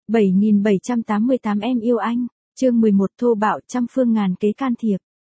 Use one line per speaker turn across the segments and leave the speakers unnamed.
7788 em yêu anh, chương 11 thô bạo trăm phương ngàn kế can thiệp.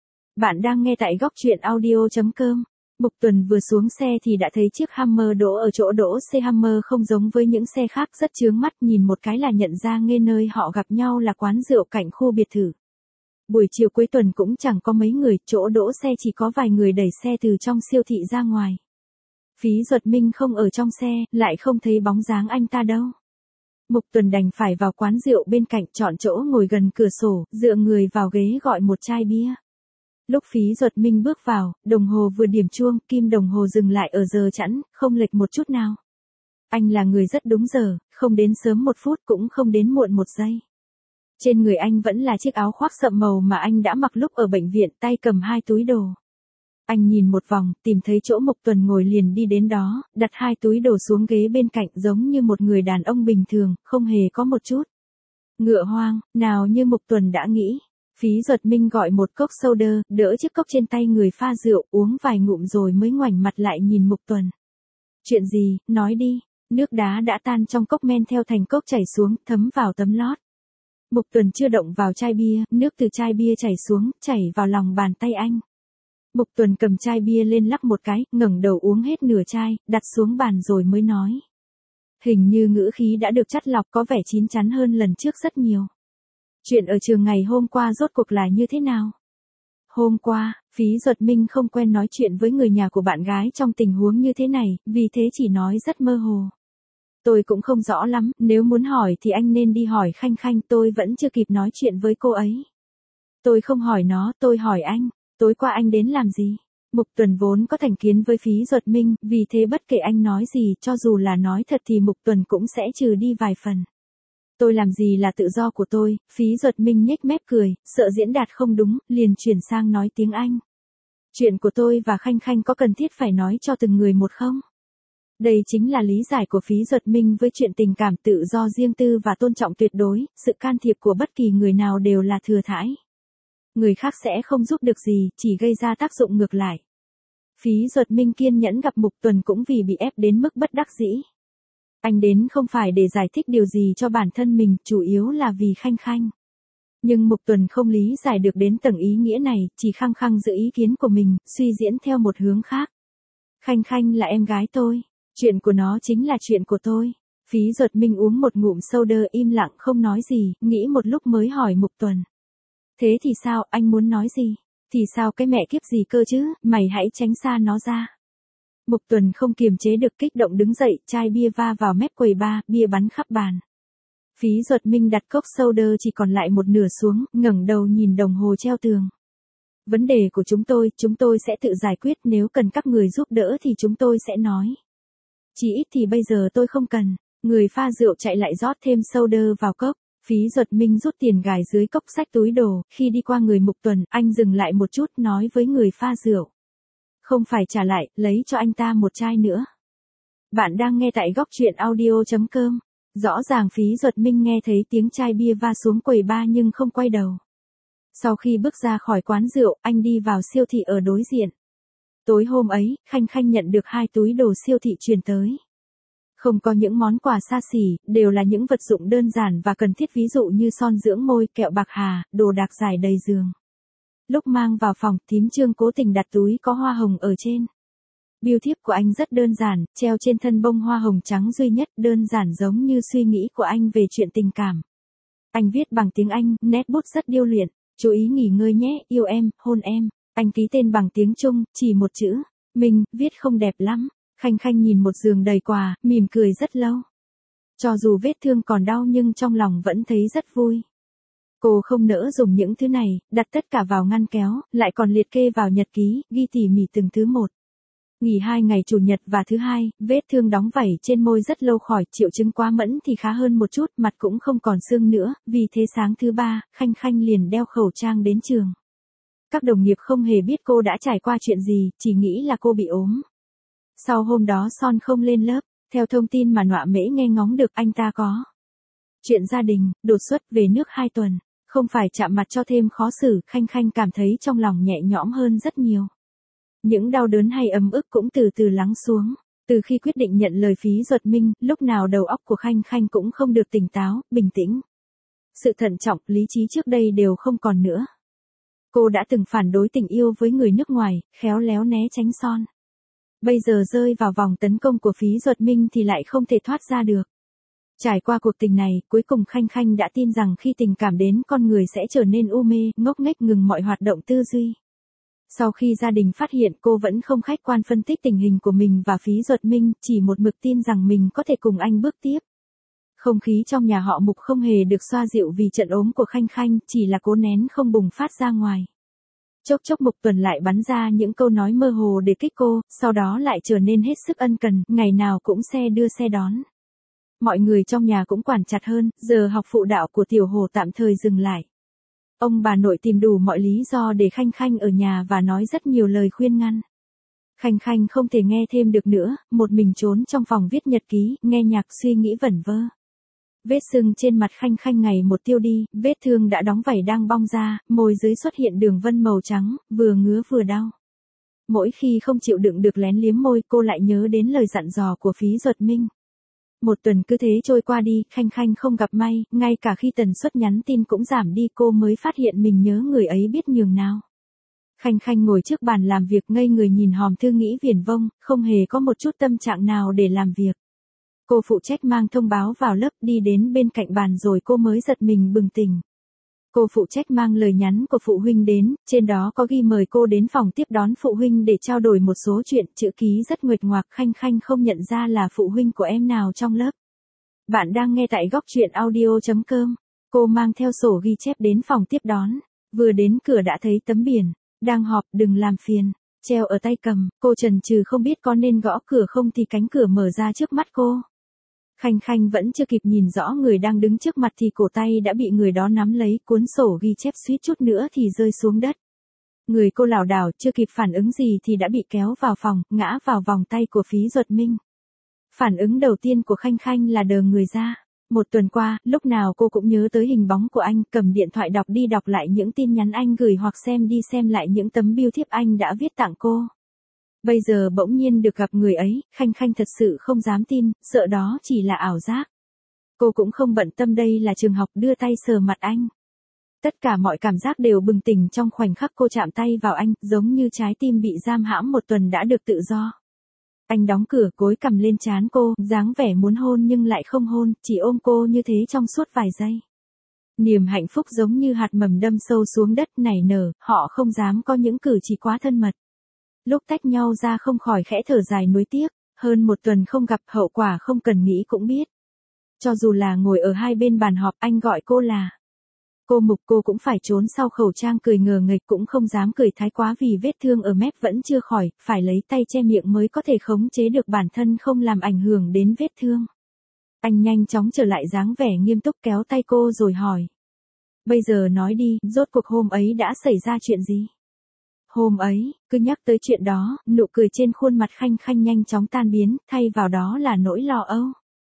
Bạn đang nghe tại góc truyện audio.com. Mục Tuần vừa xuống xe thì đã thấy chiếc Hummer đỗ ở chỗ đỗ xe. Hummer không giống với những xe khác, rất chướng mắt, nhìn một cái là nhận ra ngay nơi họ gặp nhau là quán rượu cạnh khu biệt thự. Buổi chiều cuối tuần cũng chẳng có mấy người, chỗ đỗ xe chỉ có vài người đẩy xe từ trong siêu thị ra ngoài. Phí Duật Minh không ở trong xe, lại không thấy bóng dáng anh ta đâu. Mục Tuần đành phải vào quán rượu bên cạnh, chọn chỗ ngồi gần cửa sổ, dựa người vào ghế gọi một chai bia. Lúc Phí Duật Minh bước vào, đồng hồ vừa điểm chuông, kim đồng hồ dừng lại ở giờ chẵn, không lệch một chút nào. Anh là người rất đúng giờ, không đến sớm một phút cũng không đến muộn một giây. Trên người anh vẫn là chiếc áo khoác sậm màu mà anh đã mặc lúc ở bệnh viện, tay cầm hai túi đồ. Anh nhìn một vòng, tìm thấy chỗ Mục Tuần ngồi liền đi đến đó, đặt hai túi đồ xuống ghế bên cạnh giống như một người đàn ông bình thường, không hề có một chút ngựa hoang, nào như Mục Tuần đã nghĩ. Phí Duật Minh gọi một cốc soda, đỡ chiếc cốc trên tay người pha rượu, uống vài ngụm rồi mới ngoảnh mặt lại nhìn Mục Tuần. Chuyện gì, nói đi. Nước đá đã tan trong cốc men theo thành cốc chảy xuống, thấm vào tấm lót. Mục Tuần chưa động vào chai bia, nước từ chai bia chảy xuống, chảy vào lòng bàn tay anh. Mục Tuần cầm chai bia lên lắc một cái, ngẩng đầu uống hết nửa chai, đặt xuống bàn rồi mới nói. Hình như ngữ khí đã được chắt lọc, có vẻ chín chắn hơn lần trước rất nhiều. Chuyện ở trường ngày hôm qua rốt cuộc là như thế nào? Hôm qua, Phí Duật Minh không quen nói chuyện với người nhà của bạn gái trong tình huống như thế này, vì thế chỉ nói rất mơ hồ. Tôi cũng không rõ lắm, nếu muốn hỏi thì anh nên đi hỏi Khanh Khanh, tôi vẫn chưa kịp nói chuyện với cô ấy. Tôi không hỏi nó, tôi hỏi anh. Tối qua anh đến làm gì? Mục Tuần vốn có thành kiến với Phí Duật Minh, vì thế bất kể anh nói gì, cho dù là nói thật thì Mục Tuần cũng sẽ trừ đi vài phần. Tôi làm gì là tự do của tôi, Phí Duật Minh nhếch mép cười, sợ diễn đạt không đúng, liền chuyển sang nói tiếng Anh. Chuyện của tôi và Khanh Khanh có cần thiết phải nói cho từng người một không? Đây chính là lý giải của Phí Duật Minh với chuyện tình cảm, tự do riêng tư và tôn trọng tuyệt đối, sự can thiệp của bất kỳ người nào đều là thừa thãi. Người khác sẽ không giúp được gì, chỉ gây ra tác dụng ngược lại. Phí Duật Minh kiên nhẫn gặp Mục Tuần cũng vì bị ép đến mức bất đắc dĩ. Anh đến không phải để giải thích điều gì cho bản thân mình, chủ yếu là vì Khanh Khanh. Nhưng Mục Tuần không lý giải được đến tầng ý nghĩa này, chỉ khăng khăng giữ ý kiến của mình, suy diễn theo một hướng khác. Khanh Khanh là em gái tôi, chuyện của nó chính là chuyện của tôi. Phí Duật Minh uống một ngụm soda, im lặng không nói gì, nghĩ một lúc mới hỏi Mục Tuần. Thế thì sao, anh muốn nói gì? Thì sao cái mẹ kiếp gì cơ chứ, mày hãy tránh xa nó ra. Mục Tuần không kiềm chế được kích động đứng dậy, chai bia va vào mép quầy bar, bia bắn khắp bàn. Phí Duật Minh đặt cốc soda chỉ còn lại một nửa xuống, ngẩng đầu nhìn đồng hồ treo tường. Vấn đề của chúng tôi sẽ tự giải quyết, nếu cần các người giúp đỡ thì chúng tôi sẽ nói. Chỉ ít thì bây giờ tôi không cần. Người pha rượu chạy lại rót thêm soda vào cốc. Phí Duật Minh rút tiền gài dưới cốc, xách túi đồ, khi đi qua người Mục Tuần, anh dừng lại một chút, nói với người pha rượu. Không phải trả lại, lấy cho anh ta một chai nữa. Bạn đang nghe tại góc truyện audio.com. Rõ ràng Phí Duật Minh nghe thấy tiếng chai bia va xuống quầy bar nhưng không quay đầu. Sau khi bước ra khỏi quán rượu, anh đi vào siêu thị ở đối diện. Tối hôm ấy, Khanh Khanh nhận được 2 túi đồ siêu thị truyền tới. Không có những món quà xa xỉ, đều là những vật dụng đơn giản và cần thiết, ví dụ như son dưỡng môi, kẹo bạc hà, đồ đạc giải đầy giường. Lúc mang vào phòng, thím Trương cố tình đặt túi có hoa hồng ở trên. Bưu thiếp của anh rất đơn giản, treo trên thân bông hoa hồng trắng duy nhất, đơn giản giống như suy nghĩ của anh về chuyện tình cảm. Anh viết bằng tiếng Anh, nét bút rất điêu luyện. Chú ý nghỉ ngơi nhé, yêu em, hôn em. Anh ký tên bằng tiếng Trung, chỉ một chữ. Mình, viết không đẹp lắm. Khanh Khanh nhìn một giường đầy quà, mỉm cười rất lâu. Cho dù vết thương còn đau nhưng trong lòng vẫn thấy rất vui. Cô không nỡ dùng những thứ này, đặt tất cả vào ngăn kéo, lại còn liệt kê vào nhật ký, ghi tỉ mỉ từng thứ một. Nghỉ 2 ngày Chủ nhật và thứ Hai, vết thương đóng vảy trên môi rất lâu khỏi, triệu chứng quá mẫn thì khá hơn một chút, mặt cũng không còn sưng nữa, vì thế sáng thứ Ba, Khanh Khanh liền đeo khẩu trang đến trường. Các đồng nghiệp không hề biết cô đã trải qua chuyện gì, chỉ nghĩ là cô bị ốm. Sau hôm đó Son không lên lớp, theo thông tin mà Nọa Mễ nghe ngóng được, anh ta có chuyện gia đình, đột xuất về nước 2 tuần, không phải chạm mặt cho thêm khó xử, Khanh Khanh cảm thấy trong lòng nhẹ nhõm hơn rất nhiều. Những đau đớn hay ấm ức cũng từ từ lắng xuống. Từ khi quyết định nhận lời Phí Duật Minh, lúc nào đầu óc của Khanh Khanh cũng không được tỉnh táo, bình tĩnh. Sự thận trọng, lý trí trước đây đều không còn nữa. Cô đã từng phản đối tình yêu với người nước ngoài, khéo léo né tránh son. Bây giờ rơi vào vòng tấn công của Phí Duật Minh thì lại không thể thoát ra được. Trải qua cuộc tình này, cuối cùng Khanh Khanh đã tin rằng khi tình cảm đến con người sẽ trở nên u mê, ngốc nghếch ngừng mọi hoạt động tư duy. Sau khi gia đình phát hiện cô vẫn không khách quan phân tích tình hình của mình và Phí Duật Minh, chỉ một mực tin rằng mình có thể cùng anh bước tiếp. Không khí trong nhà họ Mục không hề được xoa dịu vì trận ốm của Khanh Khanh, chỉ là cố nén không bùng phát ra ngoài. Chốc chốc Mục Tuần lại bắn ra những câu nói mơ hồ để kích cô, sau đó lại trở nên hết sức ân cần, ngày nào cũng xe đưa xe đón. Mọi người trong nhà cũng quản chặt hơn, giờ học phụ đạo của Tiểu Hồ tạm thời dừng lại. Ông bà nội tìm đủ mọi lý do để Khanh Khanh ở nhà và nói rất nhiều lời khuyên ngăn. Khanh Khanh không thể nghe thêm được nữa, một mình trốn trong phòng viết nhật ký, nghe nhạc suy nghĩ vẩn vơ. Vết sưng trên mặt Khanh Khanh ngày một tiêu đi, vết thương đã đóng vảy đang bong ra, môi dưới xuất hiện đường vân màu trắng, vừa ngứa vừa đau. Mỗi khi không chịu đựng được lén liếm môi, cô lại nhớ đến lời dặn dò của Phí Duật Minh. Một tuần cứ thế trôi qua đi, Khanh Khanh không gặp may, ngay cả khi tần suất nhắn tin cũng giảm đi cô mới phát hiện mình nhớ người ấy biết nhường nào. Khanh Khanh ngồi trước bàn làm việc ngây người nhìn hòm thư nghĩ viển vông, không hề có một chút tâm trạng nào để làm việc. Cô phụ trách mang thông báo vào lớp đi đến bên cạnh bàn rồi cô mới giật mình bừng tỉnh. Cô phụ trách mang lời nhắn của phụ huynh đến, trên đó có ghi mời cô đến phòng tiếp đón phụ huynh để trao đổi một số chuyện, chữ ký rất nguệch ngoạc. Khanh Khanh không nhận ra là phụ huynh của em nào trong lớp. Bạn đang nghe tại góc truyện audio.com. Cô mang theo sổ ghi chép đến phòng tiếp đón. Vừa đến cửa đã thấy tấm biển, đang họp đừng làm phiền, treo ở tay cầm. Cô chần chừ không biết có nên gõ cửa không thì cánh cửa mở ra trước mắt cô. Khanh Khanh vẫn chưa kịp nhìn rõ người đang đứng trước mặt thì cổ tay đã bị người đó nắm lấy, cuốn sổ ghi chép suýt chút nữa thì rơi xuống đất. Người cô lảo đảo chưa kịp phản ứng gì thì đã bị kéo vào phòng, ngã vào vòng tay của Phí Duật Minh. Phản ứng đầu tiên của Khanh Khanh là đờ người ra. Một tuần qua, lúc nào cô cũng nhớ tới hình bóng của anh, cầm điện thoại đọc đi đọc lại những tin nhắn anh gửi hoặc xem đi xem lại những tấm bưu thiếp anh đã viết tặng cô. Bây giờ bỗng nhiên được gặp người ấy, Khanh Khanh thật sự không dám tin, sợ đó chỉ là ảo giác. Cô cũng không bận tâm đây là trường học, đưa tay sờ mặt anh. Tất cả mọi cảm giác đều bừng tỉnh trong khoảnh khắc cô chạm tay vào anh, giống như trái tim bị giam hãm một tuần đã được tự do. Anh đóng cửa, gối cầm lên trán cô, dáng vẻ muốn hôn nhưng lại không hôn, chỉ ôm cô như thế trong suốt vài giây. Niềm hạnh phúc giống như hạt mầm đâm sâu xuống đất nảy nở, họ không dám có những cử chỉ quá thân mật. Lúc tách nhau ra không khỏi khẽ thở dài nuối tiếc, hơn một tuần không gặp, hậu quả không cần nghĩ cũng biết. Cho dù là ngồi ở hai bên bàn họp, anh gọi cô là cô Mục, cô cũng phải trốn sau khẩu trang cười ngờ nghệch, cũng không dám cười thái quá vì vết thương ở mép vẫn chưa khỏi, phải lấy tay che miệng mới có thể khống chế được bản thân không làm ảnh hưởng đến vết thương. Anh nhanh chóng trở lại dáng vẻ nghiêm túc kéo tay cô rồi hỏi. Bây giờ nói đi, rốt cuộc hôm ấy đã xảy ra chuyện gì? Hôm ấy, cứ nhắc tới chuyện đó, nụ cười trên khuôn mặt Khanh Khanh nhanh chóng tan biến, thay vào đó là nỗi lo âu.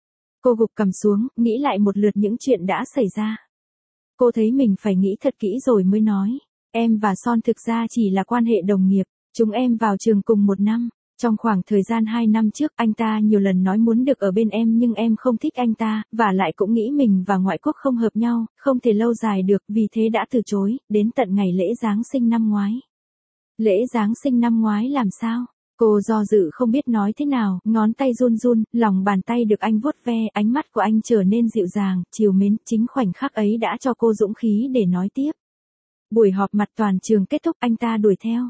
Cô gục cằm xuống, nghĩ lại một lượt những chuyện đã xảy ra. Cô thấy mình phải nghĩ thật kỹ rồi mới nói. Em và Son thực ra chỉ là quan hệ đồng nghiệp, chúng em vào trường cùng một năm. Trong khoảng thời gian 2 năm trước, anh ta nhiều lần nói muốn được ở bên em nhưng em không thích anh ta, và lại cũng nghĩ mình và ngoại quốc không hợp nhau, không thể lâu dài được, vì thế đã từ chối, đến tận ngày lễ Giáng sinh năm ngoái. Lễ Giáng sinh năm ngoái làm sao? Cô do dự không biết nói thế nào, ngón tay run run, lòng bàn tay được anh vuốt ve, ánh mắt của anh trở nên dịu dàng, trìu mến, chính khoảnh khắc ấy đã cho cô dũng khí để nói tiếp. Buổi họp mặt toàn trường kết thúc, anh ta đuổi theo.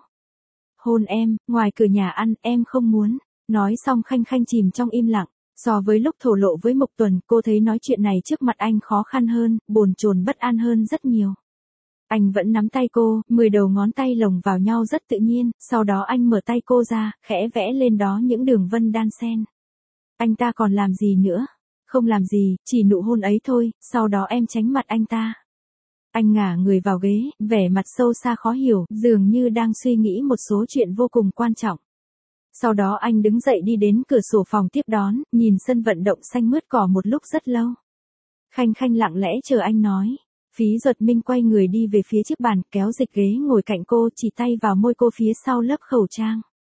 Hôn em, ngoài cửa nhà ăn, em không muốn. Nói xong Khanh Khanh chìm trong im lặng. So với lúc thổ lộ với Mục Tuần, cô thấy nói chuyện này trước mặt anh khó khăn hơn, bồn chồn bất an hơn rất nhiều. Anh vẫn nắm tay cô, 10 đầu ngón tay lồng vào nhau rất tự nhiên, sau đó anh mở tay cô ra, khẽ vẽ lên đó những đường vân đan xen. Anh ta còn làm gì nữa? Không làm gì, chỉ nụ hôn ấy thôi, sau đó em tránh mặt anh ta. Anh ngả người vào ghế, vẻ mặt sâu xa khó hiểu, dường như đang suy nghĩ một số chuyện vô cùng quan trọng. Sau đó anh đứng dậy đi đến cửa sổ phòng tiếp đón, nhìn sân vận động xanh mướt cỏ một lúc rất lâu. Khanh Khanh lặng lẽ chờ anh nói. Phí Duật Minh quay người đi về phía chiếc bàn, kéo dịch ghế ngồi cạnh cô, chỉ tay vào môi cô phía sau lớp khẩu trang.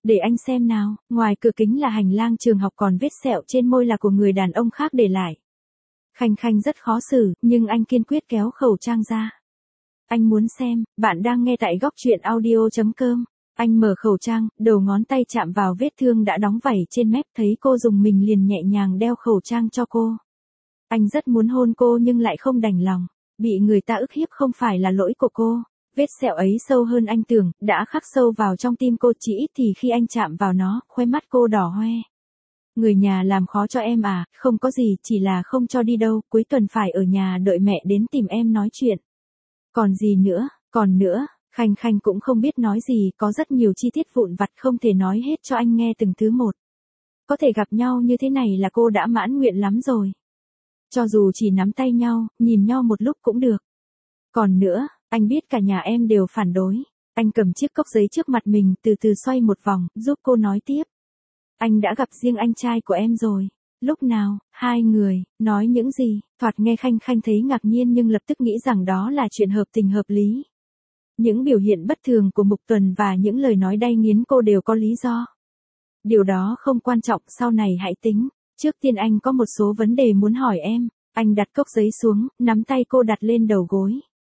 Để anh xem nào, ngoài cửa kính là hành lang trường học, còn vết sẹo trên môi là của người đàn ông khác để lại. Khanh Khanh rất khó xử, nhưng anh kiên quyết kéo khẩu trang ra. Anh muốn xem, bạn đang nghe tại góc truyện audio.com. Anh mở khẩu trang, đầu ngón tay chạm vào vết thương đã đóng vảy trên mép, thấy cô dùng mình liền nhẹ nhàng đeo khẩu trang cho cô. Anh rất muốn hôn cô nhưng lại không đành lòng. Bị người ta ức hiếp không phải là lỗi của cô. Vết sẹo ấy sâu hơn anh tưởng, đã khắc sâu vào trong tim cô, chỉ ít thì khi anh chạm vào nó, khóe mắt cô đỏ hoe. Người nhà làm khó cho em à? Không có gì, chỉ là không cho đi đâu, cuối tuần phải ở nhà đợi mẹ đến tìm em nói chuyện. Còn gì nữa, còn nữa, Khanh Khanh cũng không biết nói gì, có rất nhiều chi tiết vụn vặt không thể nói hết cho anh nghe từng thứ một. Có thể gặp nhau như thế này là cô đã mãn nguyện lắm rồi. Cho dù chỉ nắm tay nhau, nhìn nhau một lúc cũng được. Còn nữa, anh biết cả nhà em đều phản đối. Anh cầm chiếc cốc giấy trước mặt mình, từ từ xoay một vòng, giúp cô nói tiếp. Anh đã gặp riêng anh trai của em rồi. Lúc nào, hai người, nói những gì? Thoạt nghe Khanh Khanh thấy ngạc nhiên nhưng lập tức nghĩ rằng đó là chuyện hợp tình hợp lý. Những biểu hiện bất thường của Mục Tuần và những lời nói đay nghiến cô đều có lý do. Điều đó không quan trọng, sau này hãy tính. Trước tiên anh có một số vấn đề muốn hỏi em. Anh đặt cốc giấy xuống, nắm tay cô đặt lên đầu gối.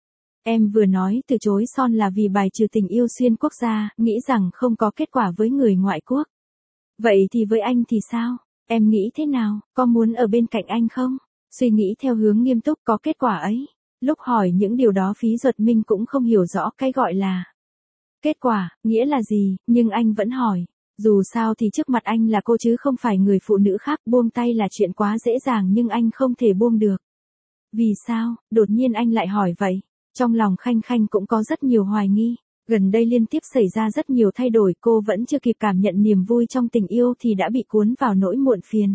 Em vừa nói từ chối Son là vì bài trừ tình yêu xuyên quốc gia, nghĩ rằng không có kết quả với người ngoại quốc. Vậy thì với anh thì sao? Em nghĩ thế nào? Có muốn ở bên cạnh anh không? Suy nghĩ theo hướng nghiêm túc, có kết quả ấy. Lúc hỏi những điều đó Phí Duật Minh cũng không hiểu rõ cái gọi là kết quả, nghĩa là gì, nhưng anh vẫn hỏi. Dù sao thì trước mặt anh là cô chứ không phải người phụ nữ khác, buông tay là chuyện quá dễ dàng nhưng anh không thể buông được. Vì sao, đột nhiên anh lại hỏi vậy? Trong lòng Khanh Khanh cũng có rất nhiều hoài nghi. Gần đây liên tiếp xảy ra rất nhiều thay đổi, cô vẫn chưa kịp cảm nhận niềm vui trong tình yêu thì đã bị cuốn vào nỗi muộn phiền.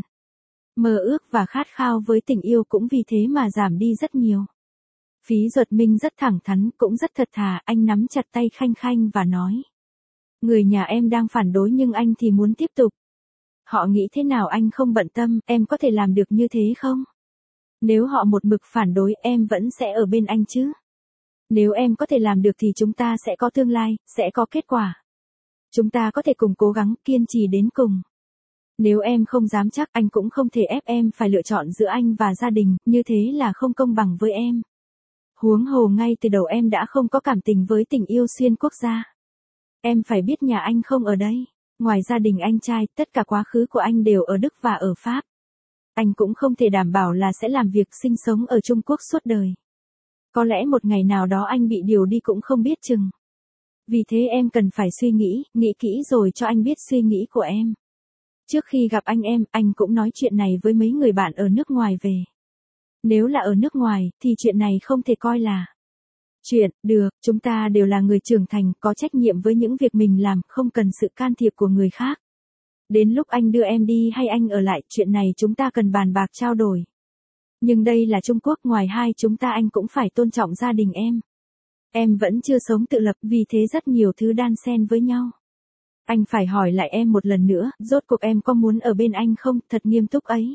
Mơ ước và khát khao với tình yêu cũng vì thế mà giảm đi rất nhiều. Phí Duật Minh rất thẳng thắn, cũng rất thật thà, anh nắm chặt tay Khanh Khanh và nói. Người nhà em đang phản đối nhưng anh thì muốn tiếp tục. Họ nghĩ thế nào anh không bận tâm, em có thể làm được như thế không? Nếu họ một mực phản đối em vẫn sẽ ở bên anh chứ? Nếu em có thể làm được thì chúng ta sẽ có tương lai, sẽ có kết quả. Chúng ta có thể cùng cố gắng, kiên trì đến cùng. Nếu em không dám chắc, anh cũng không thể ép em phải lựa chọn giữa anh và gia đình, như thế là không công bằng với em. Huống hồ ngay từ đầu em đã không có cảm tình với tình yêu xuyên quốc gia. Em phải biết nhà anh không ở đây. Ngoài gia đình anh trai, tất cả quá khứ của anh đều ở Đức và ở Pháp. Anh cũng không thể đảm bảo là sẽ làm việc sinh sống ở Trung Quốc suốt đời. Có lẽ một ngày nào đó anh bị điều đi cũng không biết chừng. Vì thế em cần phải suy nghĩ kỹ rồi cho anh biết suy nghĩ của em. Trước khi gặp anh cũng nói chuyện này với mấy người bạn ở nước ngoài về. Nếu là ở nước ngoài, thì chuyện này không thể coi là chuyện, được, chúng ta đều là người trưởng thành, có trách nhiệm với những việc mình làm, không cần sự can thiệp của người khác. Đến lúc anh đưa em đi hay anh ở lại, chuyện này chúng ta cần bàn bạc trao đổi. Nhưng đây là Trung Quốc, ngoài hai chúng ta anh cũng phải tôn trọng gia đình em. Em vẫn chưa sống tự lập, vì thế rất nhiều thứ đan xen với nhau. Anh phải hỏi lại em một lần nữa, rốt cuộc em có muốn ở bên anh không, thật nghiêm túc ấy.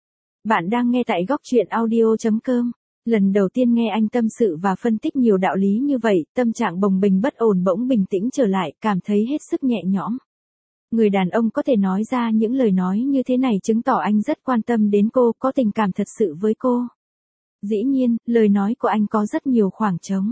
Bạn đang nghe tại góc truyện audio.com. Lần đầu tiên nghe anh tâm sự và phân tích nhiều đạo lý như vậy, tâm trạng bồng bềnh bất ổn bỗng bình tĩnh trở lại, cảm thấy hết sức nhẹ nhõm. Người đàn ông có thể nói ra những lời nói như thế này chứng tỏ anh rất quan tâm đến cô, có tình cảm thật sự với cô. Dĩ nhiên, lời nói của anh có rất nhiều khoảng trống.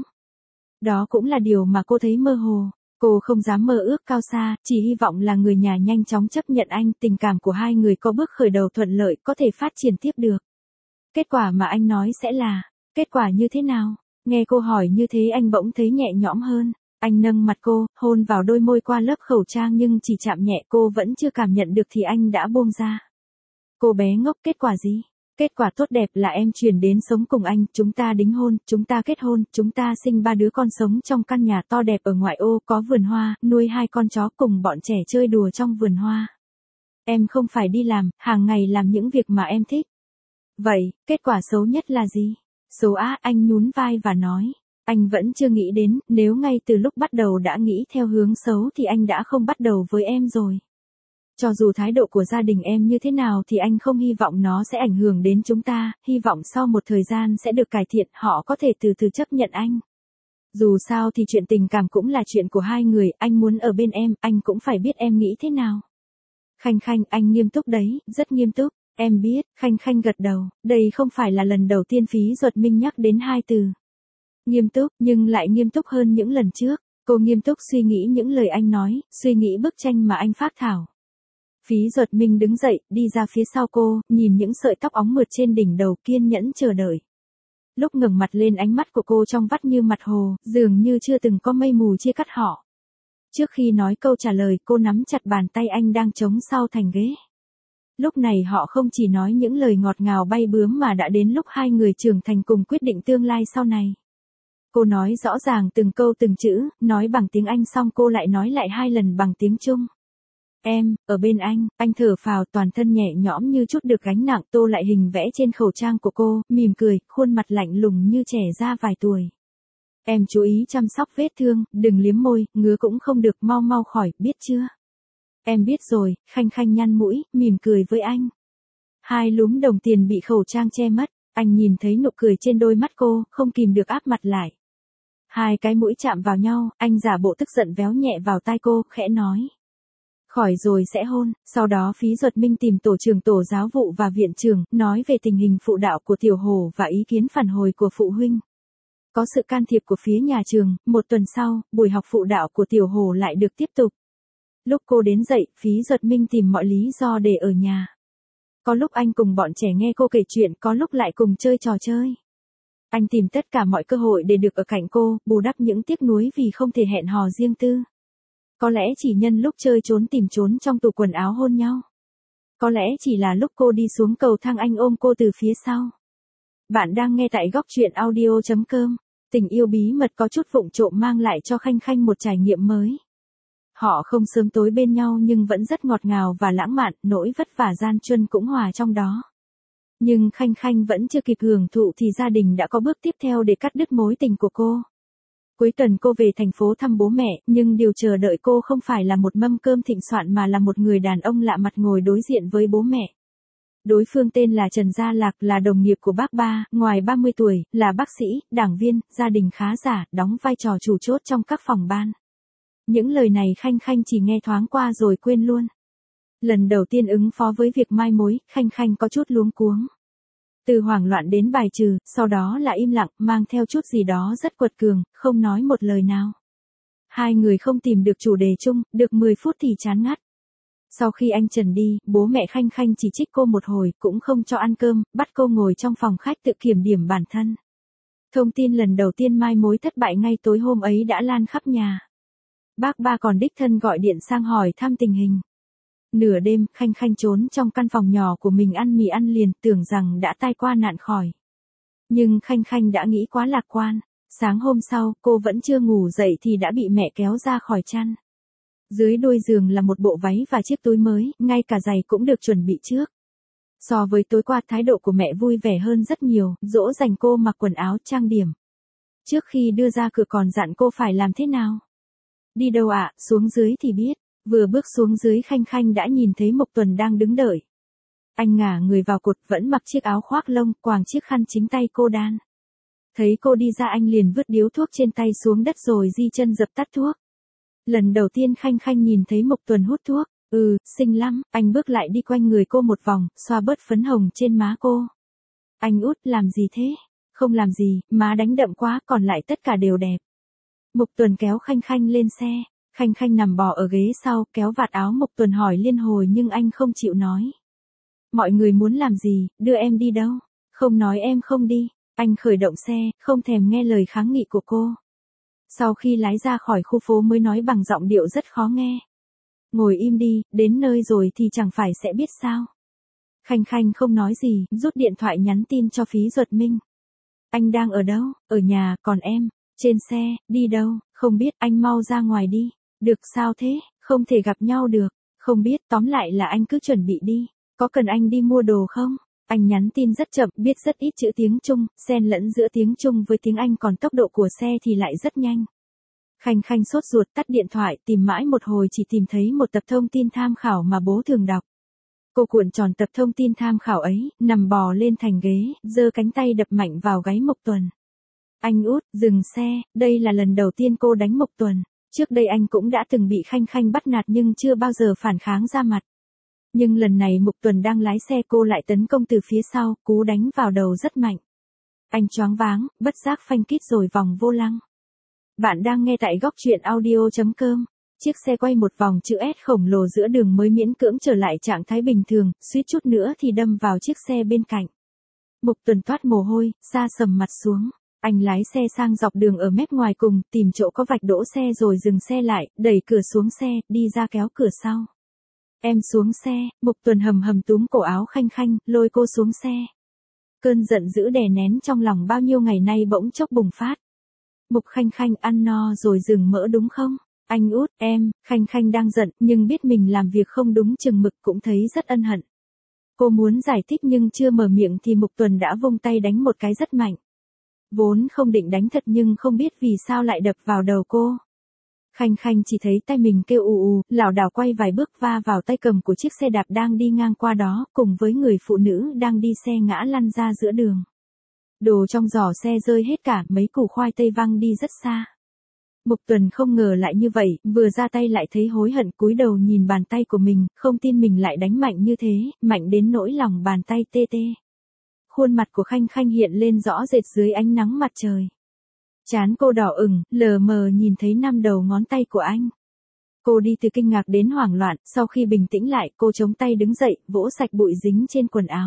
Đó cũng là điều mà cô thấy mơ hồ. Cô không dám mơ ước cao xa, chỉ hy vọng là người nhà nhanh chóng chấp nhận anh, tình cảm của hai người có bước khởi đầu thuận lợi, có thể phát triển tiếp được. Kết quả mà anh nói sẽ là, kết quả như thế nào? Nghe cô hỏi như thế anh bỗng thấy nhẹ nhõm hơn. Anh nâng mặt cô, hôn vào đôi môi qua lớp khẩu trang nhưng chỉ chạm nhẹ, cô vẫn chưa cảm nhận được thì anh đã buông ra. Cô bé ngốc, kết quả gì? Kết quả tốt đẹp là em chuyển đến sống cùng anh, chúng ta đính hôn, chúng ta kết hôn, chúng ta sinh 3 đứa con sống trong căn nhà to đẹp ở ngoại ô, có vườn hoa, nuôi 2 con chó cùng bọn trẻ chơi đùa trong vườn hoa. Em không phải đi làm, hàng ngày làm những việc mà em thích. Vậy, kết quả xấu nhất là gì? Xấu á, anh nhún vai và nói. Anh vẫn chưa nghĩ đến, nếu ngay từ lúc bắt đầu đã nghĩ theo hướng xấu thì anh đã không bắt đầu với em rồi. Cho dù thái độ của gia đình em như thế nào thì anh không hy vọng nó sẽ ảnh hưởng đến chúng ta, hy vọng sau một thời gian sẽ được cải thiện, họ có thể từ từ chấp nhận anh. Dù sao thì chuyện tình cảm cũng là chuyện của hai người, anh muốn ở bên em, anh cũng phải biết em nghĩ thế nào. Khanh Khanh, anh nghiêm túc đấy, rất nghiêm túc. Em biết, Khanh Khanh gật đầu, đây không phải là lần đầu tiên Phí Duật Minh nhắc đến hai từ. Nghiêm túc, nhưng lại nghiêm túc hơn những lần trước. Cô nghiêm túc suy nghĩ những lời anh nói, suy nghĩ bức tranh mà anh phác thảo. Phí Duật Minh đứng dậy, đi ra phía sau cô, nhìn những sợi tóc óng mượt trên đỉnh đầu, kiên nhẫn chờ đợi. Lúc ngẩng mặt lên, ánh mắt của cô trong vắt như mặt hồ, dường như chưa từng có mây mù chia cắt họ. Trước khi nói câu trả lời, cô nắm chặt bàn tay anh đang chống sau thành ghế. Lúc này họ không chỉ nói những lời ngọt ngào bay bướm mà đã đến lúc hai người trưởng thành cùng quyết định tương lai sau này. Cô nói rõ ràng từng câu từng chữ, nói bằng tiếng Anh xong cô lại nói lại hai lần bằng tiếng Trung. Em, ở bên anh thở phào, toàn thân nhẹ nhõm như chút được gánh nặng. Tô lại hình vẽ trên khẩu trang của cô, mỉm cười, khuôn mặt lạnh lùng như trẻ ra vài tuổi. Em chú ý chăm sóc vết thương, đừng liếm môi, ngứa cũng không được, mau mau khỏi, biết chưa? Em biết rồi. Khanh Khanh nhăn mũi, mỉm cười với anh. Hai lúm đồng tiền bị khẩu trang che mất, anh nhìn thấy nụ cười trên đôi mắt cô, không kìm được áp mặt lại. Hai cái mũi chạm vào nhau, anh giả bộ tức giận véo nhẹ vào tai cô, khẽ nói. Khỏi rồi sẽ hôn. Sau đó Phí Duật Minh tìm tổ trưởng tổ giáo vụ và viện trưởng, nói về tình hình phụ đạo của Tiểu Hổ và ý kiến phản hồi của phụ huynh. Có sự can thiệp của phía nhà trường, một tuần sau, buổi học phụ đạo của Tiểu Hổ lại được tiếp tục. Lúc cô đến dậy, Phí Duật Minh tìm mọi lý do để ở nhà. Có lúc anh cùng bọn trẻ nghe cô kể chuyện, có lúc lại cùng chơi trò chơi. Anh tìm tất cả mọi cơ hội để được ở cạnh cô, bù đắp những tiếc nuối vì không thể hẹn hò riêng tư. Có lẽ chỉ nhân lúc chơi trốn tìm trốn trong tủ quần áo hôn nhau. Có lẽ chỉ là lúc cô đi xuống cầu thang anh ôm cô từ phía sau. Bạn đang nghe tại góc truyện audio.com. Tình yêu bí mật có chút vụng trộm mang lại cho Khanh Khanh một trải nghiệm mới. Họ không sớm tối bên nhau nhưng vẫn rất ngọt ngào và lãng mạn, nỗi vất vả gian truân cũng hòa trong đó. Nhưng Khanh Khanh vẫn chưa kịp hưởng thụ thì gia đình đã có bước tiếp theo để cắt đứt mối tình của cô. Cuối tuần cô về thành phố thăm bố mẹ, nhưng điều chờ đợi cô không phải là một mâm cơm thịnh soạn mà là một người đàn ông lạ mặt ngồi đối diện với bố mẹ. Đối phương tên là Trần Gia Lạc, là đồng nghiệp của bác ba, ngoài 30 tuổi, là bác sĩ, đảng viên, gia đình khá giả, đóng vai trò chủ chốt trong các phòng ban. Những lời này Khanh Khanh chỉ nghe thoáng qua rồi quên luôn. Lần đầu tiên ứng phó với việc mai mối, Khanh Khanh có chút luống cuống. Từ hoảng loạn đến bài trừ, sau đó là im lặng, mang theo chút gì đó rất quật cường, không nói một lời nào. Hai người không tìm được chủ đề chung, được 10 phút thì chán ngắt. Sau khi anh Trần đi, bố mẹ Khanh Khanh chỉ trích cô một hồi, cũng không cho ăn cơm, bắt cô ngồi trong phòng khách tự kiểm điểm bản thân. Thông tin lần đầu tiên mai mối thất bại ngay tối hôm ấy đã lan khắp nhà. Bác ba còn đích thân gọi điện sang hỏi thăm tình hình. Nửa đêm, Khanh Khanh trốn trong căn phòng nhỏ của mình ăn mì ăn liền, tưởng rằng đã tai qua nạn khỏi. Nhưng Khanh Khanh đã nghĩ quá lạc quan. Sáng hôm sau, cô vẫn chưa ngủ dậy thì đã bị mẹ kéo ra khỏi chăn. Dưới đôi giường là một bộ váy và chiếc túi mới, ngay cả giày cũng được chuẩn bị trước. So với tối qua, thái độ của mẹ vui vẻ hơn rất nhiều, dỗ dành cô mặc quần áo trang điểm. Trước khi đưa ra cửa còn dặn cô phải làm thế nào. Đi đâu ạ, xuống dưới thì biết. Vừa bước xuống dưới Khanh Khanh đã nhìn thấy Mộc Tuần đang đứng đợi. Anh ngả người vào cột, vẫn mặc chiếc áo khoác lông, quàng chiếc khăn chính tay cô đan. Thấy cô đi ra anh liền vứt điếu thuốc trên tay xuống đất rồi di chân dập tắt thuốc. Lần đầu tiên Khanh Khanh nhìn thấy Mộc Tuần hút thuốc. Xinh lắm. Anh bước lại đi quanh người cô một vòng, xoa bớt phấn hồng trên má cô. Anh út, làm gì thế? Không làm gì, má đánh đậm quá, còn lại tất cả đều đẹp. Mộc Tuần kéo Khanh Khanh lên xe. Khanh Khanh nằm bò ở ghế sau, kéo vạt áo Mộc Tuần hỏi liên hồi nhưng anh không chịu nói. Mọi người muốn làm gì, đưa em đi đâu? Không nói em không đi. Anh khởi động xe, không thèm nghe lời kháng nghị của cô. Sau khi lái ra khỏi khu phố mới nói bằng giọng điệu rất khó nghe. Ngồi im đi, đến nơi rồi thì chẳng phải sẽ biết sao. Khanh Khanh không nói gì, rút điện thoại nhắn tin cho Phí Duật Minh. Anh đang ở đâu? Ở nhà, còn em? Trên xe, đi đâu? Không biết, anh mau ra ngoài đi. Được sao thế? Không thể gặp nhau được. Không biết, tóm lại là anh cứ chuẩn bị đi. Có cần anh đi mua đồ không? Anh nhắn tin rất chậm, biết rất ít chữ tiếng Trung, xen lẫn giữa tiếng Trung với tiếng Anh, còn tốc độ của xe thì lại rất nhanh. Khanh Khanh sốt ruột tắt điện thoại, tìm mãi một hồi chỉ tìm thấy một tập thông tin tham khảo mà bố thường đọc. Cô cuộn tròn tập thông tin tham khảo ấy, nằm bò lên thành ghế, giơ cánh tay đập mạnh vào gáy Mộc Tuần. Anh út, dừng xe, đây là lần đầu tiên cô đánh Mộc Tuần. Trước đây anh cũng đã từng bị Khanh Khanh bắt nạt nhưng chưa bao giờ phản kháng ra mặt. Nhưng lần này Mộc Tuần đang lái xe cô lại tấn công từ phía sau, cú đánh vào đầu rất mạnh. Anh choáng váng, bất giác phanh kít rồi vòng vô lăng. Bạn đang nghe tại góc truyện audio.com. Chiếc xe quay một vòng chữ S khổng lồ giữa đường mới miễn cưỡng trở lại trạng thái bình thường, suýt chút nữa thì đâm vào chiếc xe bên cạnh. Mộc Tuần toát mồ hôi, sa sầm mặt xuống. Anh lái xe sang dọc đường ở mép ngoài cùng, tìm chỗ có vạch đỗ xe rồi dừng xe lại, đẩy cửa xuống xe, đi ra kéo cửa sau. Em xuống xe, Mộc Tuần hầm hầm túm cổ áo Khanh Khanh, lôi cô xuống xe. Cơn giận dữ đè nén trong lòng bao nhiêu ngày nay bỗng chốc bùng phát. Mộc Khanh Khanh ăn no rồi dừng mỡ đúng không? Anh út, em, Khanh Khanh đang giận nhưng biết mình làm việc không đúng chừng mực cũng thấy rất ân hận. Cô muốn giải thích nhưng chưa mở miệng thì Mộc Tuần đã vung tay đánh một cái rất mạnh. Vốn không định đánh thật nhưng không biết vì sao lại đập vào đầu cô. Khanh Khanh chỉ thấy tay mình kêu ù ù, lảo đảo quay vài bước va vào tay cầm của chiếc xe đạp đang đi ngang qua đó, cùng với người phụ nữ đang đi xe ngã lăn ra giữa đường. Đồ trong giỏ xe rơi hết cả, mấy củ khoai tây văng đi rất xa. Mộc Tuần không ngờ lại như vậy, vừa ra tay lại thấy hối hận, cúi đầu nhìn bàn tay của mình, không tin mình lại đánh mạnh như thế, mạnh đến nỗi lòng bàn tay tê tê. Khuôn mặt của Khanh Khanh hiện lên rõ rệt dưới ánh nắng mặt trời. Trán cô đỏ ửng, lờ mờ nhìn thấy 5 đầu ngón tay của anh. Cô đi từ kinh ngạc đến hoảng loạn, sau khi bình tĩnh lại, cô chống tay đứng dậy, vỗ sạch bụi dính trên quần áo.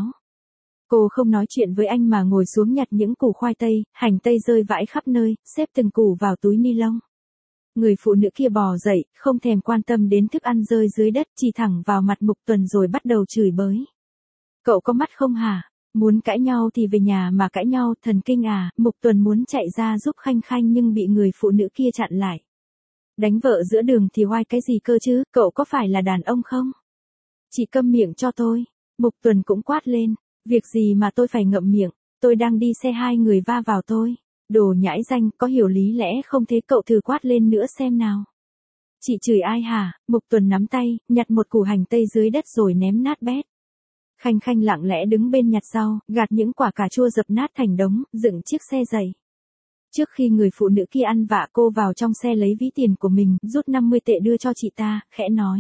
Cô không nói chuyện với anh mà ngồi xuống nhặt những củ khoai tây, hành tây rơi vãi khắp nơi, xếp từng củ vào túi ni lông. Người phụ nữ kia bò dậy, không thèm quan tâm đến thức ăn rơi dưới đất, chỉ thẳng vào mặt Mộc Tuần rồi bắt đầu chửi bới. Cậu có mắt không hả? Muốn cãi nhau thì về nhà mà cãi nhau, thần kinh à? Mộc Tuần muốn chạy ra giúp Khanh Khanh nhưng bị người phụ nữ kia chặn lại. Đánh vợ giữa đường thì oai cái gì cơ chứ, cậu có phải là đàn ông không? Chỉ câm miệng cho tôi. Mộc Tuần cũng quát lên, việc gì mà tôi phải ngậm miệng, tôi đang đi xe hai người va vào tôi. Đồ nhãi danh, có hiểu lý lẽ không thế cậu thử quát lên nữa xem nào. Chị chửi ai hả? Mộc Tuần nắm tay, nhặt một củ hành tây dưới đất rồi ném nát bét. Khanh Khanh lặng lẽ đứng bên nhặt rau, gạt những quả cà chua dập nát thành đống, dựng chiếc xe dậy. Trước khi người phụ nữ kia ăn vạ cô vào trong xe lấy ví tiền của mình, rút 50 tệ đưa cho chị ta, khẽ nói.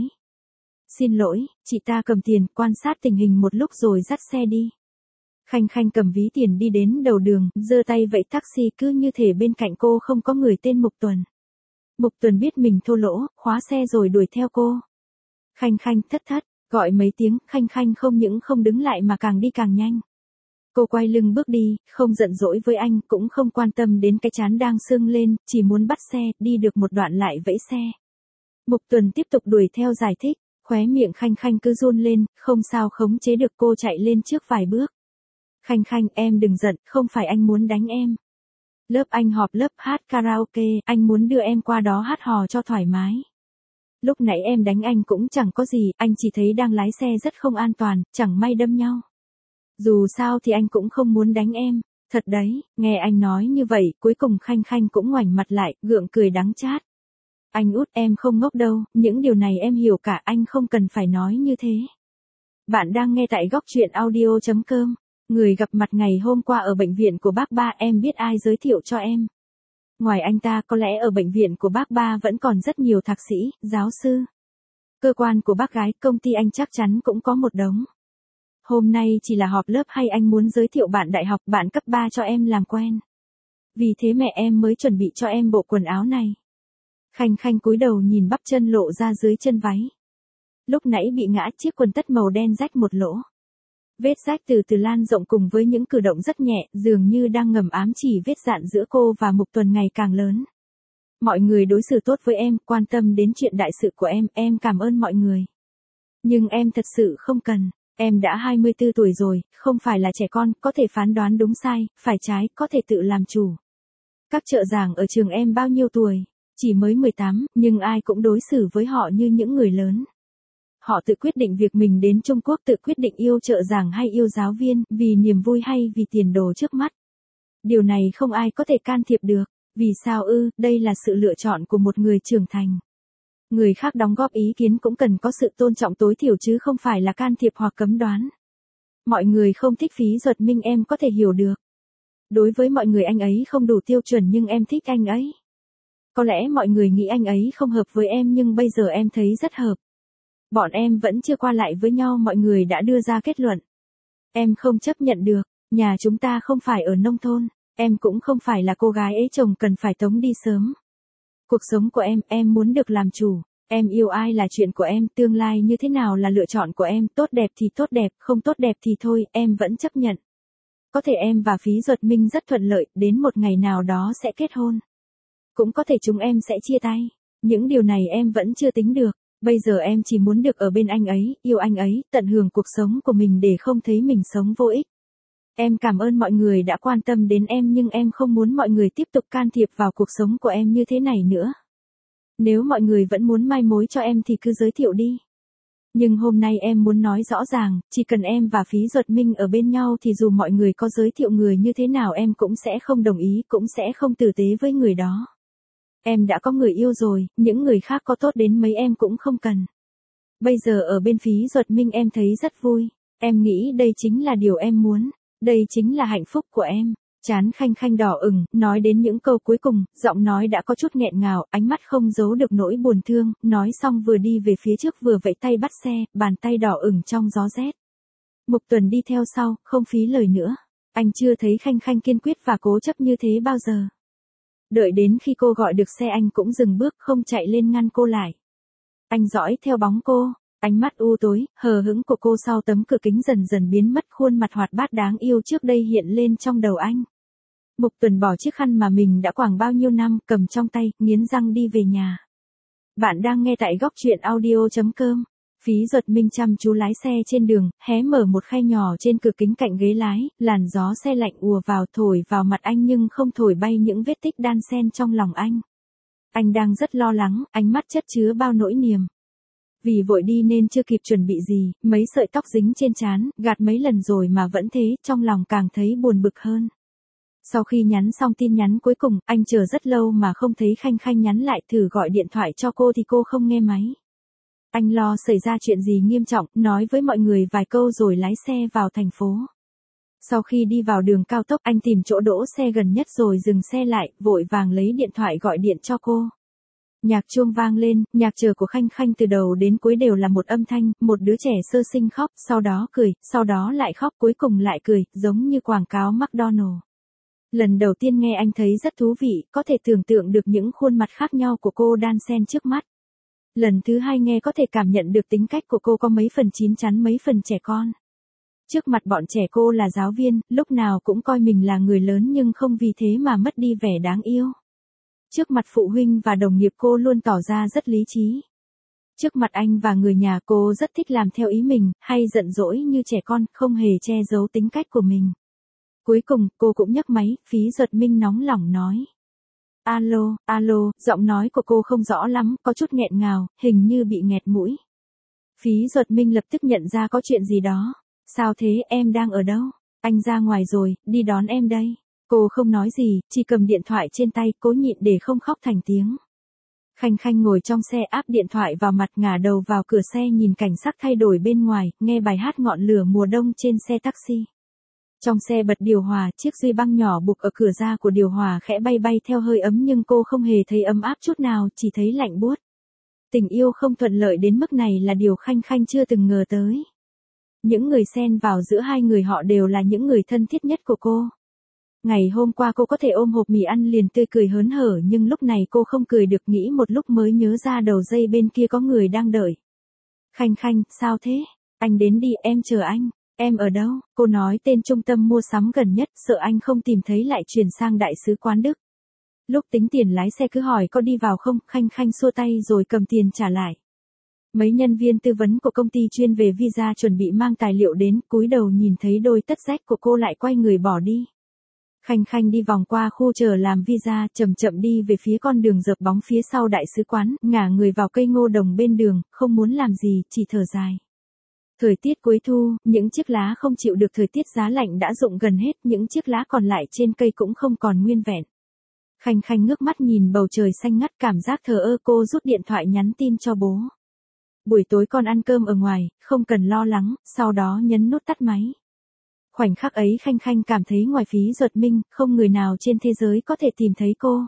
Xin lỗi, chị ta cầm tiền, quan sát tình hình một lúc rồi dắt xe đi. Khanh Khanh cầm ví tiền đi đến đầu đường, giơ tay vẫy taxi cứ như thể bên cạnh cô không có người tên Mộc Tuần. Mộc Tuần biết mình thua lỗ, khóa xe rồi đuổi theo cô. Khanh Khanh thất thất, gọi mấy tiếng, Khanh Khanh không những không đứng lại mà càng đi càng nhanh. Cô quay lưng bước đi, không giận dỗi với anh, cũng không quan tâm đến cái trán đang sưng lên, chỉ muốn bắt xe, đi được một đoạn lại vẫy xe. Mộc Tuần tiếp tục đuổi theo giải thích, khóe miệng Khanh Khanh cứ run lên, không sao khống chế được cô chạy lên trước vài bước. Khanh Khanh, em đừng giận, không phải anh muốn đánh em. Lớp anh họp lớp hát karaoke, anh muốn đưa em qua đó hát hò cho thoải mái. Lúc nãy em đánh anh cũng chẳng có gì, anh chỉ thấy đang lái xe rất không an toàn, chẳng may đâm nhau. Dù sao thì anh cũng không muốn đánh em. Thật đấy, nghe anh nói như vậy, cuối cùng Khanh Khanh cũng ngoảnh mặt lại, gượng cười đắng chát. Anh út, em không ngốc đâu, những điều này em hiểu cả, anh không cần phải nói như thế. Bạn đang nghe tại góc truyện audio.com. Người gặp mặt ngày hôm qua ở bệnh viện của bác Ba, em biết ai giới thiệu cho em? Ngoài anh ta có lẽ ở bệnh viện của bác Ba vẫn còn rất nhiều thạc sĩ, giáo sư. Cơ quan của bác gái, công ty anh chắc chắn cũng có một đống. Hôm nay chỉ là họp lớp hay anh muốn giới thiệu bạn đại học, bạn cấp 3 cho em làm quen. Vì thế mẹ em mới chuẩn bị cho em bộ quần áo này. Khanh Khanh cúi đầu nhìn bắp chân lộ ra dưới chân váy. Lúc nãy bị ngã chiếc quần tất màu đen rách một lỗ. Vết rách từ từ lan rộng cùng với những cử động rất nhẹ, dường như đang ngầm ám chỉ vết dạn giữa cô và Mộc Tuần ngày càng lớn. Mọi người đối xử tốt với em, quan tâm đến chuyện đại sự của em cảm ơn mọi người. Nhưng em thật sự không cần, em đã 24 tuổi rồi, không phải là trẻ con, có thể phán đoán đúng sai, phải trái, có thể tự làm chủ. Các trợ giảng ở trường em bao nhiêu tuổi? Chỉ mới 18, nhưng ai cũng đối xử với họ như những người lớn. Họ tự quyết định việc mình đến Trung Quốc, tự quyết định yêu trợ giảng hay yêu giáo viên, vì niềm vui hay vì tiền đồ trước mắt. Điều này không ai có thể can thiệp được. Vì sao ư? Đây là sự lựa chọn của một người trưởng thành. Người khác đóng góp ý kiến cũng cần có sự tôn trọng tối thiểu chứ không phải là can thiệp hoặc cấm đoán. Mọi người không thích Phí Duật Minh, em có thể hiểu được. Đối với mọi người anh ấy không đủ tiêu chuẩn nhưng em thích anh ấy. Có lẽ mọi người nghĩ anh ấy không hợp với em nhưng bây giờ em thấy rất hợp. Bọn em vẫn chưa qua lại với nhau, mọi người đã đưa ra kết luận. Em không chấp nhận được, nhà chúng ta không phải ở nông thôn, em cũng không phải là cô gái ấy chồng cần phải tống đi sớm. Cuộc sống của em muốn được làm chủ, em yêu ai là chuyện của em, tương lai như thế nào là lựa chọn của em, tốt đẹp thì tốt đẹp, không tốt đẹp thì thôi, em vẫn chấp nhận. Có thể em và Phí Duật Minh rất thuận lợi, đến một ngày nào đó sẽ kết hôn. Cũng có thể chúng em sẽ chia tay, những điều này em vẫn chưa tính được. Bây giờ em chỉ muốn được ở bên anh ấy, yêu anh ấy, tận hưởng cuộc sống của mình để không thấy mình sống vô ích. Em cảm ơn mọi người đã quan tâm đến em nhưng em không muốn mọi người tiếp tục can thiệp vào cuộc sống của em như thế này nữa. Nếu mọi người vẫn muốn mai mối cho em thì cứ giới thiệu đi. Nhưng hôm nay em muốn nói rõ ràng, chỉ cần em và Phí Duật Minh ở bên nhau thì dù mọi người có giới thiệu người như thế nào em cũng sẽ không đồng ý, cũng sẽ không tử tế với người đó. Em đã có người yêu rồi, những người khác có tốt đến mấy em cũng không cần. Bây giờ ở bên Phí Duật Minh em thấy rất vui. Em nghĩ đây chính là điều em muốn. Đây chính là hạnh phúc của em. Trán Khanh Khanh đỏ ửng, nói đến những câu cuối cùng, giọng nói đã có chút nghẹn ngào, ánh mắt không giấu được nỗi buồn thương, nói xong vừa đi về phía trước vừa vẫy tay bắt xe, bàn tay đỏ ửng trong gió rét. Mục Tuần đi theo sau, không phí lời nữa. Anh chưa thấy Khanh Khanh kiên quyết và cố chấp như thế bao giờ. Đợi đến khi cô gọi được xe anh cũng dừng bước không chạy lên ngăn cô lại. Anh dõi theo bóng cô, ánh mắt u tối, hờ hững của cô sau tấm cửa kính dần dần biến mất, khuôn mặt hoạt bát đáng yêu trước đây hiện lên trong đầu anh. Mục Tuần bỏ chiếc khăn mà mình đã quàng bao nhiêu năm, cầm trong tay, nghiến răng đi về nhà. Bạn đang nghe tại góc truyện audio.com. Phí Duật Minh chăm chú lái xe trên đường, hé mở một khe nhỏ trên cửa kính cạnh ghế lái, làn gió xe lạnh ùa vào thổi vào mặt anh nhưng không thổi bay những vết tích đan xen trong lòng anh. Anh đang rất lo lắng, ánh mắt chất chứa bao nỗi niềm. Vì vội đi nên chưa kịp chuẩn bị gì, mấy sợi tóc dính trên trán, gạt mấy lần rồi mà vẫn thế, trong lòng càng thấy buồn bực hơn. Sau khi nhắn xong tin nhắn cuối cùng, anh chờ rất lâu mà không thấy Khanh Khanh nhắn lại, thử gọi điện thoại cho cô thì cô không nghe máy. Anh lo xảy ra chuyện gì nghiêm trọng, nói với mọi người vài câu rồi lái xe vào thành phố. Sau khi đi vào đường cao tốc, anh tìm chỗ đỗ xe gần nhất rồi dừng xe lại, vội vàng lấy điện thoại gọi điện cho cô. Nhạc chuông vang lên, nhạc chờ của Khanh Khanh từ đầu đến cuối đều là một âm thanh, một đứa trẻ sơ sinh khóc, sau đó cười, sau đó lại khóc, cuối cùng lại cười, giống như quảng cáo McDonald's. Lần đầu tiên nghe anh thấy rất thú vị, có thể tưởng tượng được những khuôn mặt khác nhau của cô đan xen trước mắt. Lần thứ hai nghe có thể cảm nhận được tính cách của cô có mấy phần chín chắn mấy phần trẻ con. Trước mặt bọn trẻ cô là giáo viên, lúc nào cũng coi mình là người lớn nhưng không vì thế mà mất đi vẻ đáng yêu. Trước mặt phụ huynh và đồng nghiệp cô luôn tỏ ra rất lý trí. Trước mặt anh và người nhà cô rất thích làm theo ý mình, hay giận dỗi như trẻ con, không hề che giấu tính cách của mình. Cuối cùng, cô cũng nhấc máy, Phí Duật Minh nóng lòng nói. Alo, alo, giọng nói của cô không rõ lắm, có chút nghẹn ngào, hình như bị nghẹt mũi. Phí Duật Minh lập tức nhận ra có chuyện gì đó. Sao thế, em đang ở đâu? Anh ra ngoài rồi, đi đón em đây. Cô không nói gì, chỉ cầm điện thoại trên tay, cố nhịn để không khóc thành tiếng. Khanh Khanh ngồi trong xe áp điện thoại vào mặt, ngả đầu vào cửa xe nhìn cảnh sắc thay đổi bên ngoài, nghe bài hát ngọn lửa mùa đông trên xe taxi. Trong xe bật điều hòa, chiếc duy băng nhỏ buộc ở cửa ra của điều hòa khẽ bay bay theo hơi ấm nhưng cô không hề thấy ấm áp chút nào, chỉ thấy lạnh buốt. Tình yêu không thuận lợi đến mức này là điều Khanh Khanh chưa từng ngờ tới. Những người xen vào giữa hai người họ đều là những người thân thiết nhất của cô. Ngày hôm qua cô có thể ôm hộp mì ăn liền tươi cười hớn hở nhưng lúc này cô không cười được, nghĩ một lúc mới nhớ ra đầu dây bên kia có người đang đợi. Khanh Khanh, sao thế? Anh đến đi, em chờ anh. Em ở đâu? Cô nói tên trung tâm mua sắm gần nhất, sợ anh không tìm thấy lại chuyển sang đại sứ quán Đức. Lúc tính tiền lái xe cứ hỏi có đi vào không, Khanh Khanh xua tay rồi cầm tiền trả lại. Mấy nhân viên tư vấn của công ty chuyên về visa chuẩn bị mang tài liệu đến, cúi đầu nhìn thấy đôi tất rách của cô lại quay người bỏ đi. Khanh Khanh đi vòng qua khu chờ làm visa, chậm chậm đi về phía con đường dợp bóng phía sau đại sứ quán, ngả người vào cây ngô đồng bên đường, không muốn làm gì, chỉ thở dài. Thời tiết cuối thu, những chiếc lá không chịu được thời tiết giá lạnh đã rụng gần hết, những chiếc lá còn lại trên cây cũng không còn nguyên vẹn. Khanh Khanh ngước mắt nhìn bầu trời xanh ngắt, cảm giác thờ ơ, cô rút điện thoại nhắn tin cho bố. Buổi tối con ăn cơm ở ngoài, không cần lo lắng, sau đó nhấn nút tắt máy. Khoảnh khắc ấy Khanh Khanh cảm thấy ngoài Phí Duật Minh, không người nào trên thế giới có thể tìm thấy cô.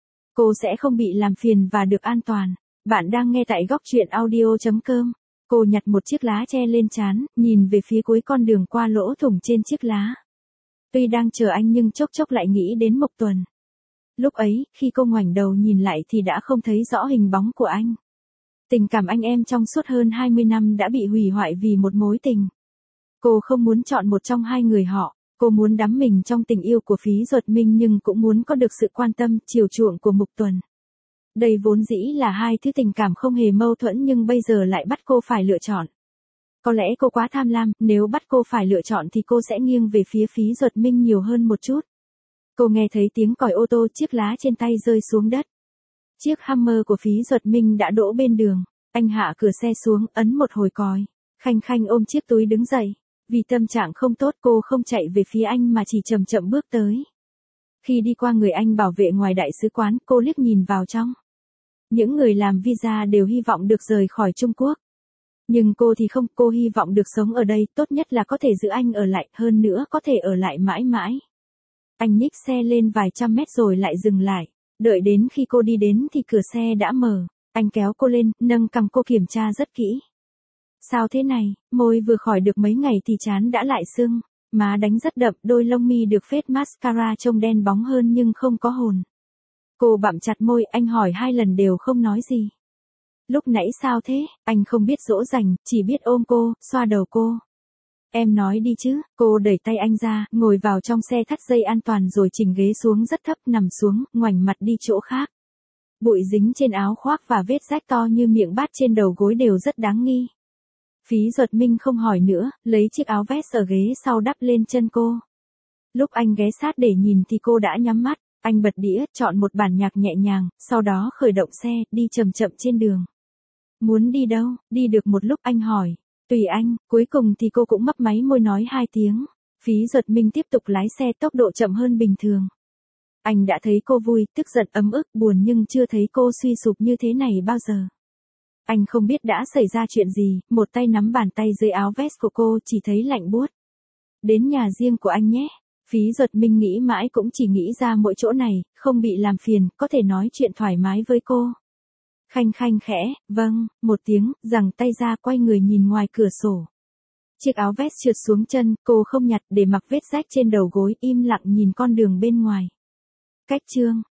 Cô sẽ không bị làm phiền và được an toàn. Bạn đang nghe tại góc truyện audio.com. Cô nhặt một chiếc lá che lên trán, nhìn về phía cuối con đường qua lỗ thủng trên chiếc lá. Tuy đang chờ anh nhưng chốc chốc lại nghĩ đến Mộc Tuần. Lúc ấy, khi cô ngoảnh đầu nhìn lại thì đã không thấy rõ hình bóng của anh. Tình cảm anh em trong suốt hơn 20 năm đã bị hủy hoại vì một mối tình. Cô không muốn chọn một trong hai người họ, cô muốn đắm mình trong tình yêu của Phí Duật Minh nhưng cũng muốn có được sự quan tâm, chiều chuộng của Mộc Tuần. Đây vốn dĩ là hai thứ tình cảm không hề mâu thuẫn nhưng bây giờ lại bắt cô phải lựa chọn. Có lẽ cô quá tham lam, nếu bắt cô phải lựa chọn thì cô sẽ nghiêng về phía Phí Duật Minh nhiều hơn một chút. Cô nghe thấy tiếng còi ô tô, chiếc lá trên tay rơi xuống đất. Chiếc Hummer của Phí Duật Minh đã đỗ bên đường. Anh hạ cửa xe xuống, ấn một hồi còi. Khanh Khanh ôm chiếc túi đứng dậy. Vì tâm trạng không tốt cô không chạy về phía anh mà chỉ chậm chậm bước tới. Khi đi qua người anh bảo vệ ngoài đại sứ quán, cô liếc nhìn vào trong. Những người làm visa đều hy vọng được rời khỏi Trung Quốc. Nhưng cô thì không, cô hy vọng được sống ở đây, tốt nhất là có thể giữ anh ở lại, hơn nữa có thể ở lại mãi mãi. Anh nhích xe lên vài trăm mét rồi lại dừng lại. Đợi đến khi cô đi đến thì cửa xe đã mở. Anh kéo cô lên, nâng cằm cô kiểm tra rất kỹ. Sao thế này, môi vừa khỏi được mấy ngày thì trán đã lại sưng. Má đánh rất đậm, đôi lông mi được phết mascara trông đen bóng hơn nhưng không có hồn. Cô bặm chặt môi, anh hỏi hai lần đều không nói gì. Lúc nãy sao thế, anh không biết dỗ dành, chỉ biết ôm cô, xoa đầu cô. Em nói đi chứ, cô đẩy tay anh ra, ngồi vào trong xe thắt dây an toàn rồi chỉnh ghế xuống rất thấp, nằm xuống, ngoảnh mặt đi chỗ khác. Bụi dính trên áo khoác và vết rách to như miệng bát trên đầu gối đều rất đáng nghi. Phí Duật Minh không hỏi nữa, lấy chiếc áo vest ở ghế sau đắp lên chân cô. Lúc anh ghé sát để nhìn thì cô đã nhắm mắt, anh bật đĩa, chọn một bản nhạc nhẹ nhàng, sau đó khởi động xe, đi chậm chậm trên đường. Muốn đi đâu, đi được một lúc anh hỏi. Tùy anh, cuối cùng thì cô cũng mấp máy môi nói hai tiếng. Phí Duật Minh tiếp tục lái xe tốc độ chậm hơn bình thường. Anh đã thấy cô vui, tức giận, ấm ức, buồn nhưng chưa thấy cô suy sụp như thế này bao giờ. Anh không biết đã xảy ra chuyện gì, một tay nắm bàn tay dưới áo vest của cô chỉ thấy lạnh buốt. Đến nhà riêng của anh nhé. Phí Duật Minh nghĩ mãi cũng chỉ nghĩ ra mỗi chỗ này, không bị làm phiền, có thể nói chuyện thoải mái với cô. Khanh Khanh khẽ, vâng, một tiếng, giằng tay ra quay người nhìn ngoài cửa sổ. Chiếc áo vest trượt xuống chân, cô không nhặt để mặc vết rách trên đầu gối, im lặng nhìn con đường bên ngoài. Cách chương